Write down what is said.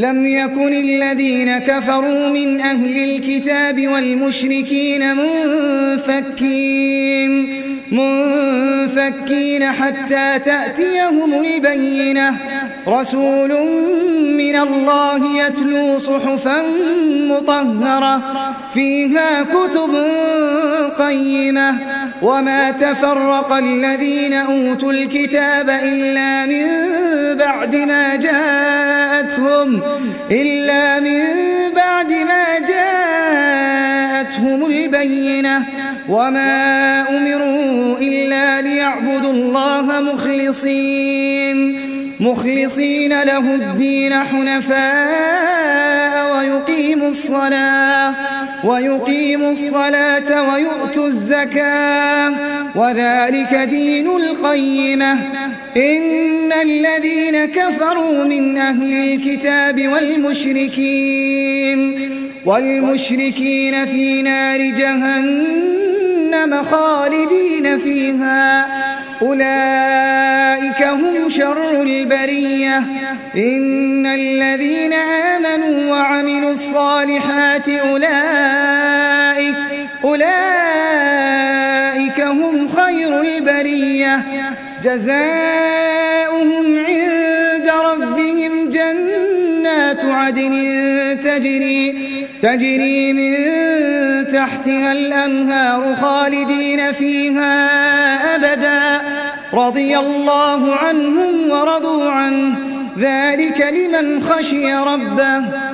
لم يكن الذين كفروا من أهل الكتاب والمشركين منفكين حتى تأتيهم البينة. رسول من الله يتلو صحفا مطهرة فيها كتب قيمة. وما تفرق الذين أوتوا الكتاب إلا من بعد ما جاءتهم البينة. وما أمروا إلا ليعبدوا الله مخلصين له الدين حنفاء ويقيموا الصلاة ويؤتوا الزكاة وذلك دين القيمة. إن الذين كفروا من أهل الكتاب والمشركين في نار جهنم خالدين فيها أولئك هم شر البرية. إن الذين آمنوا وعملوا الصالحات أولئك هم خير البرية. جزاؤهم عند ربهم جنات عدن تجري من تحتها الأنهار خالدين فيها أبدا. رضي الله عنهم ورضوا عنه ذلك لمن خشي ربه.